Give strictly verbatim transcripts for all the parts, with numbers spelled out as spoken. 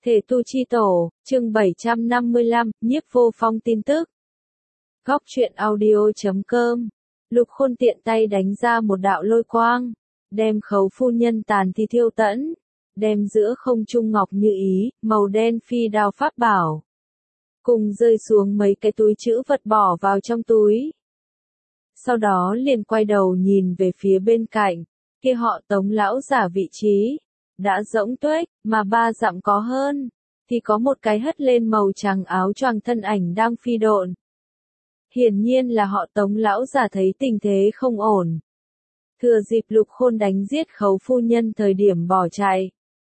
Thể tu chi tổ, chương bảy trăm năm mươi lăm, Nhiếp Vô Phong tin tức. Góc truyện audio.com. Lục Khôn tiện tay đánh ra một đạo lôi quang, đem Khấu phu nhân tàn thi thiêu tẫn, đem giữa không trung ngọc như ý, màu đen phi đao pháp bảo, cùng rơi xuống mấy cái túi trữ vật bỏ vào trong túi. Sau đó liền quay đầu nhìn về phía bên cạnh, kia họ Tống lão giả vị trí đã rỗng tuếch, mà ba dặm có hơn, thì có một cái hất lên màu trắng áo choàng thân ảnh đang phi độn. Hiển nhiên là họ Tống lão giả thấy tình thế không ổn, thừa dịp Lục Khôn đánh giết Khấu phu nhân thời điểm bỏ chạy.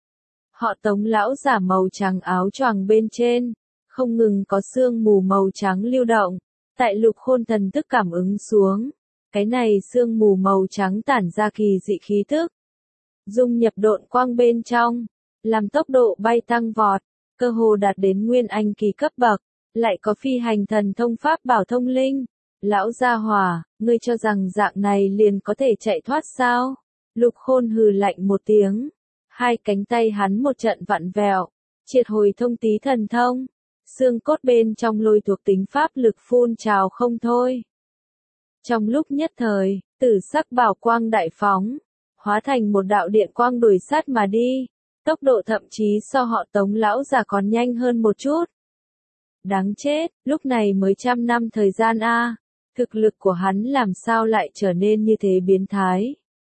Họ Tống lão giả màu trắng áo choàng bên trên, không ngừng có sương mù màu trắng lưu động, tại Lục Khôn thần thức cảm ứng xuống, cái này sương mù màu trắng tản ra kỳ dị khí tức, dung nhập độn quang bên trong, làm tốc độ bay tăng vọt, cơ hồ đạt đến nguyên anh kỳ cấp bậc, lại có phi hành thần thông pháp bảo thông linh. Lão gia hỏa, ngươi cho rằng dạng này liền có thể chạy thoát sao? Lục Khôn hừ lạnh một tiếng, hai cánh tay hắn một trận vặn vẹo, triệt hồi thông tí thần thông, xương cốt bên trong lôi thuộc tính pháp lực phun trào không thôi. Trong lúc nhất thời, tử sắc bảo quang đại phóng, hóa thành một đạo điện quang đuổi sát mà đi, tốc độ thậm chí so họ Tống lão già còn nhanh hơn một chút. Đáng chết, lúc này mới trăm năm thời gian a, thực lực của hắn làm sao lại trở nên như thế biến thái?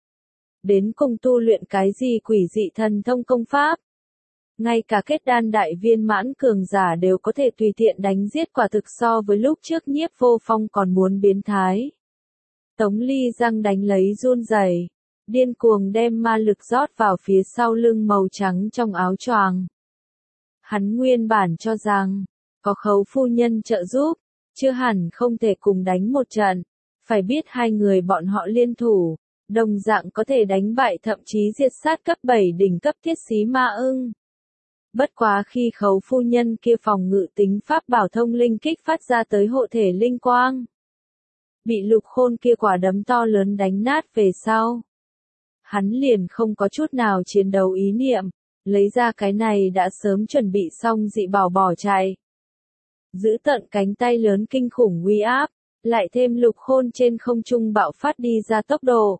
Đến cùng tu luyện cái gì quỷ dị thần thông công pháp? Ngay cả kết đan đại viên mãn cường giả đều có thể tùy tiện đánh giết, quả thực so với lúc trước Nhiếp Vô Phong còn muốn biến thái. Tống Ly răng đánh lấy run rẩy, điên cuồng đem ma lực rót vào phía sau lưng màu trắng trong áo choàng. Hắn nguyên bản cho rằng, có Khấu phu nhân trợ giúp, chưa hẳn không thể cùng đánh một trận, phải biết hai người bọn họ liên thủ, đồng dạng có thể đánh bại thậm chí diệt sát cấp bảy đỉnh cấp thiết xí ma ưng. Bất quá khi Khấu phu nhân kia phòng ngự tính pháp bảo thông linh kích phát ra tới hộ thể linh quang, bị Lục Khôn kia quả đấm to lớn đánh nát về sau, hắn liền không có chút nào chiến đấu ý niệm, lấy ra cái này đã sớm chuẩn bị xong dị bảo bỏ chạy. Giữ tận cánh tay lớn kinh khủng uy áp, lại thêm Lục Khôn trên không trung bạo phát đi ra tốc độ.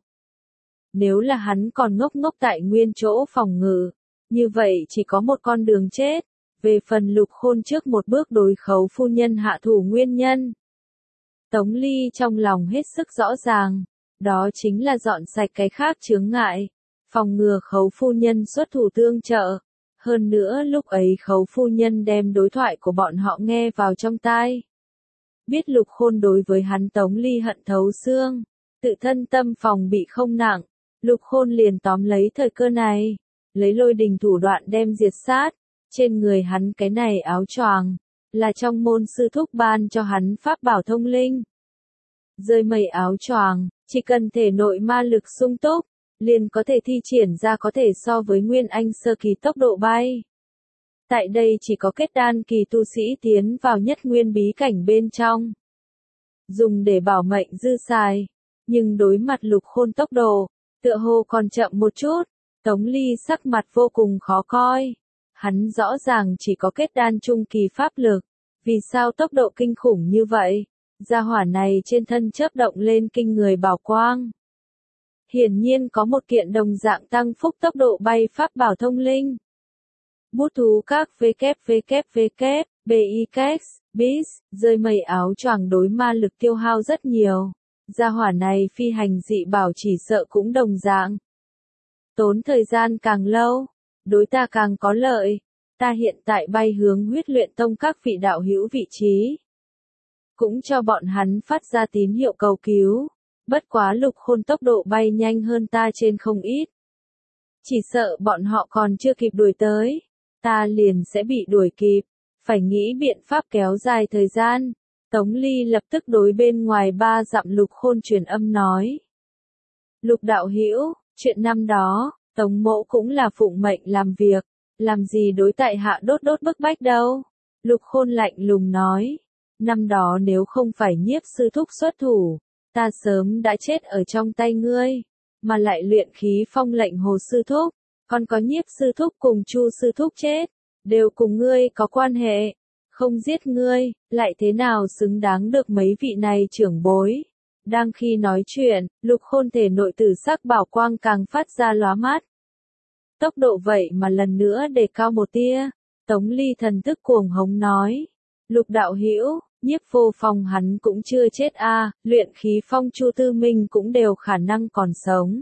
Nếu là hắn còn ngốc ngốc tại nguyên chỗ phòng ngự, như vậy chỉ có một con đường chết. Về phần Lục Khôn trước một bước đối Khấu phu nhân hạ thủ nguyên nhân, Tống Ly trong lòng hết sức rõ ràng, đó chính là dọn sạch cái khác chướng ngại, phòng ngừa Khấu phu nhân xuất thủ tương trợ. Hơn nữa lúc ấy Khấu phu nhân đem đối thoại của bọn họ nghe vào trong tai. Biết Lục Khôn đối với hắn Tống Ly hận thấu xương, tự thân tâm phòng bị không nặng, Lục Khôn liền tóm lấy thời cơ này, lấy lôi đình thủ đoạn đem diệt sát. Trên người hắn cái này áo choàng, là trong môn sư thúc ban cho hắn pháp bảo thông linh. Rơi mây áo choàng, chỉ cần thể nội ma lực sung túc, liền có thể thi triển ra có thể so với nguyên anh sơ kỳ tốc độ bay. Tại đây chỉ có kết đan kỳ tu sĩ tiến vào nhất nguyên bí cảnh bên trong, dùng để bảo mệnh dư xài, nhưng đối mặt Lục Khôn tốc độ, tựa hồ còn chậm một chút. Tống Ly sắc mặt vô cùng khó coi, hắn rõ ràng chỉ có kết đan trung kỳ pháp lực, vì sao tốc độ kinh khủng như vậy? Gia hỏa này trên thân chớp động lên kinh người bảo quang. Hiển nhiên có một kiện đồng dạng tăng phúc tốc độ bay pháp bảo thông linh. Bút thú các vê kép vê kép vê kép, bê i kex, bis, rơi mây áo choàng đối ma lực tiêu hao rất nhiều. Gia hỏa này phi hành dị bảo chỉ sợ cũng đồng dạng. Tốn thời gian càng lâu, đối ta càng có lợi. Ta hiện tại bay hướng Huyết Luyện Tông các vị đạo hữu vị trí, cũng cho bọn hắn phát ra tín hiệu cầu cứu. Bất quá Lục Khôn tốc độ bay nhanh hơn ta trên không ít. Chỉ sợ bọn họ còn chưa kịp đuổi tới, ta liền sẽ bị đuổi kịp, phải nghĩ biện pháp kéo dài thời gian. Tống Ly lập tức đối bên ngoài ba dặm Lục Khôn truyền âm nói. Lục đạo hữu, chuyện năm đó, Tống mỗ cũng là phụng mệnh làm việc, làm gì đối tại hạ đốt đốt bức bách đâu. Lục Khôn lạnh lùng nói, năm đó nếu không phải Nhiếp sư thúc xuất thủ, ta sớm đã chết ở trong tay ngươi, mà lại luyện khí phong lệnh Hồ sư thúc, còn có Nhiếp sư thúc cùng Chu sư thúc chết, đều cùng ngươi có quan hệ, không giết ngươi, lại thế nào xứng đáng được mấy vị này trưởng bối. Đang khi nói chuyện, Lục Khôn thể nội tử sắc bảo quang càng phát ra lóa mắt. Tốc độ vậy mà lần nữa đề cao một tia, Tống Ly thần thức cuồng hống nói. Lục đạo hữu, Nhiếp Vô Phong hắn cũng chưa chết a, à, luyện khí phong Chu Tư Minh cũng đều khả năng còn sống.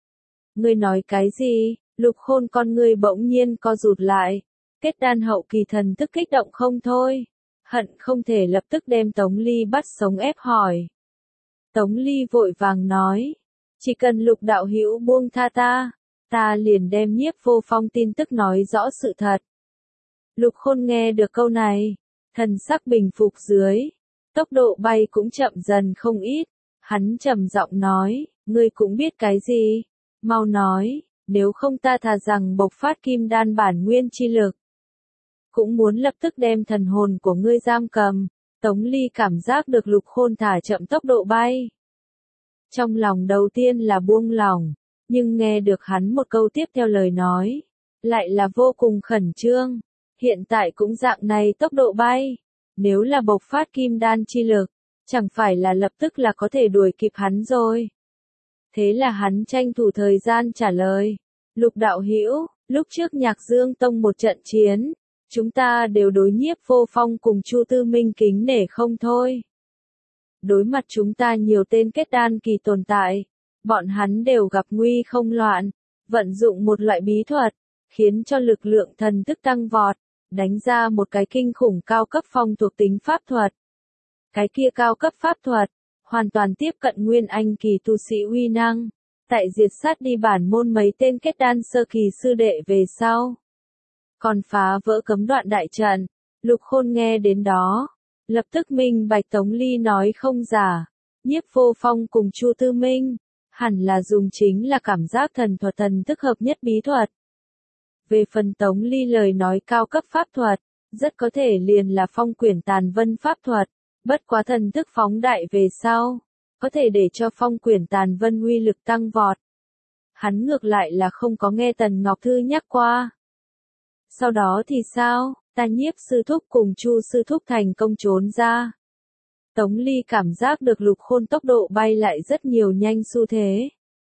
Ngươi nói cái gì? Lục Khôn con ngươi bỗng nhiên co rụt lại, kết đan hậu kỳ thần thức kích động không thôi, hận không thể lập tức đem Tống Ly bắt sống ép hỏi. Tống Ly vội vàng nói, chỉ cần Lục đạo hữu buông tha ta, ta liền đem Nhiếp Vô Phong tin tức nói rõ sự thật. Lục Khôn nghe được câu này, thần sắc bình phục dưới, tốc độ bay cũng chậm dần không ít, hắn trầm giọng nói, ngươi cũng biết cái gì, mau nói, nếu không ta thà rằng bộc phát kim đan bản nguyên chi lực. Cũng muốn lập tức đem thần hồn của ngươi giam cầm. Tống Ly cảm giác được Lục Khôn thả chậm tốc độ bay. Trong lòng đầu tiên là buông lòng, nhưng nghe được hắn một câu tiếp theo lời nói, lại là vô cùng khẩn trương. Hiện tại cũng dạng này tốc độ bay, nếu là bộc phát kim đan chi lực, chẳng phải là lập tức là có thể đuổi kịp hắn rồi. Thế là hắn tranh thủ thời gian trả lời, Lục đạo hữu, lúc trước Nhạc Dương Tông một trận chiến, chúng ta đều đối Nhiếp Vô Phong cùng Chu Tư Minh kính nể không thôi. Đối mặt chúng ta nhiều tên kết đan kỳ tồn tại, bọn hắn đều gặp nguy không loạn, vận dụng một loại bí thuật, khiến cho lực lượng thần thức tăng vọt, đánh ra một cái kinh khủng cao cấp phong thuộc tính pháp thuật. Cái kia cao cấp pháp thuật, hoàn toàn tiếp cận nguyên anh kỳ tu sĩ uy năng, tại diệt sát đi bản môn mấy tên kết đan sơ kỳ sư đệ về sau. Còn phá vỡ cấm đoạn đại trận, Lục Khôn nghe đến đó, lập tức minh bạch Tống Ly nói không giả, Nhiếp Vô Phong cùng Chu Tư Minh, hẳn là dùng chính là cảm giác thần thuật thần thức hợp nhất bí thuật. Về phần Tống Ly lời nói cao cấp pháp thuật, rất có thể liền là phong quyển tàn vân pháp thuật, bất quá thần thức phóng đại về sau, có thể để cho phong quyển tàn vân uy lực tăng vọt. Hắn ngược lại là không có nghe Tần Ngọc Thư nhắc qua. Sau đó thì sao, ta Nhiếp sư thúc cùng Chu sư thúc thành công trốn ra. Tống Ly cảm giác được Lục Khôn tốc độ bay lại rất nhiều nhanh xu thế.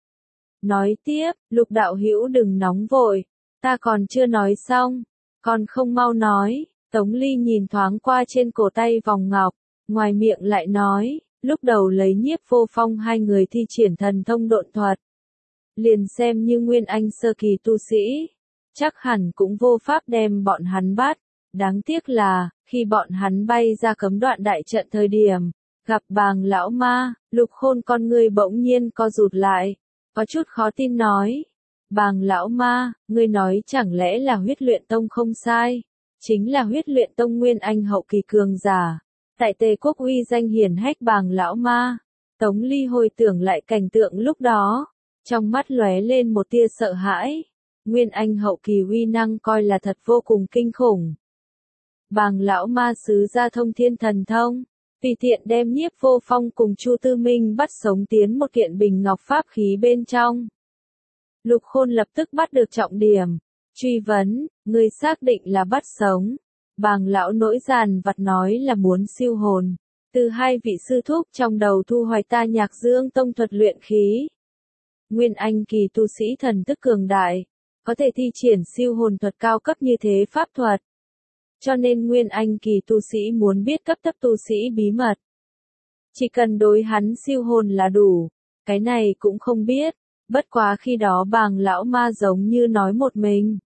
Nói tiếp, Lục đạo hữu đừng nóng vội, ta còn chưa nói xong, còn không mau nói. Tống Ly nhìn thoáng qua trên cổ tay vòng ngọc, ngoài miệng lại nói, lúc đầu lấy Nhiếp Vô Phong hai người thi triển thần thông độn thuật. Liền xem như nguyên anh sơ kỳ tu sĩ, chắc hẳn cũng vô pháp đem bọn hắn bắt. Đáng tiếc là, khi bọn hắn bay ra cấm đoạn đại trận thời điểm, gặp Bàng lão ma, Lục Khôn con người bỗng nhiên co rụt lại, có chút khó tin nói. Bàng lão ma, ngươi nói chẳng lẽ là Huyết Luyện Tông không sai, chính là Huyết Luyện Tông nguyên anh hậu kỳ cường giả, tại Tề Quốc uy danh hiển hách Bàng lão ma. Tống Ly hồi tưởng lại cảnh tượng lúc đó, trong mắt lóe lên một tia sợ hãi. Nguyên anh hậu kỳ uy năng coi là thật vô cùng kinh khủng. Bàng lão ma sứ ra thông thiên thần thông, tùy tiện đem Nhiếp Vô Phong cùng Chu Tư Minh bắt sống tiến một kiện bình ngọc pháp khí bên trong. Lục Khôn lập tức bắt được trọng điểm, truy vấn, ngươi xác định là bắt sống. Bàng lão nỗi giàn vặt nói là muốn siêu hồn, từ hai vị sư thúc trong đầu thu hoạch ta Nhạc Dương Tông thuật luyện khí. Nguyên anh kỳ tu sĩ thần thức cường đại, có thể thi triển siêu hồn thuật cao cấp như thế pháp thuật. Cho nên nguyên anh kỳ tu sĩ muốn biết cấp thấp tu sĩ bí mật, chỉ cần đối hắn siêu hồn là đủ, cái này cũng không biết, bất quá khi đó Bàng lão ma giống như nói một mình.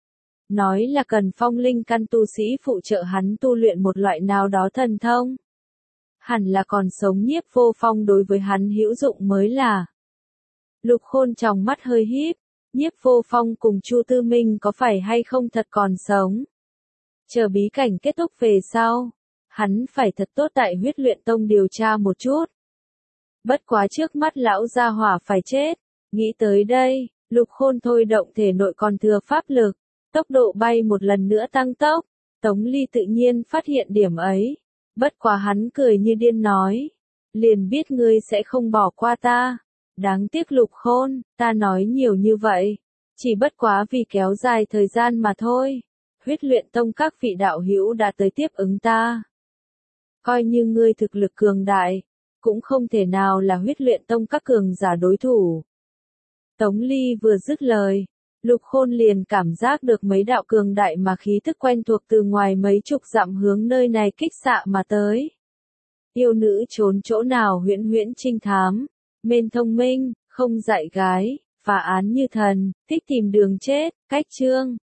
Nói là cần phong linh căn tu sĩ phụ trợ hắn tu luyện một loại nào đó thần thông. Hẳn là còn sống Nhiếp Vô Phong đối với hắn hữu dụng mới là. Lục Khôn trong mắt hơi híp, Nhiếp Vô Phong cùng Chu Tư Minh có phải hay không thật còn sống. Chờ bí cảnh kết thúc về sau, hắn phải thật tốt tại Huyết Luyện Tông điều tra một chút. Bất quá trước mắt lão gia hỏa phải chết, nghĩ tới đây, Lục Khôn thôi động thể nội còn thừa pháp lực, tốc độ bay một lần nữa tăng tốc. Tống Ly tự nhiên phát hiện điểm ấy, bất quá hắn cười như điên nói, liền biết ngươi sẽ không bỏ qua ta. Đáng tiếc Lục Khôn, ta nói nhiều như vậy, chỉ bất quá vì kéo dài thời gian mà thôi. Huyết luyện tông các vị đạo hữu đã tới tiếp ứng ta. Coi như ngươi thực lực cường đại, cũng không thể nào là huyết luyện tông các cường giả đối thủ. Tống Ly vừa dứt lời, Lục Khôn liền cảm giác được mấy đạo cường đại mà khí thức quen thuộc từ ngoài mấy chục dặm hướng nơi này kích xạ mà tới. Yêu nữ trốn chỗ nào huyễn huyễn trinh thám, mên thông minh, không dạy gái, phá án như thần, thích tìm đường chết, cách chương.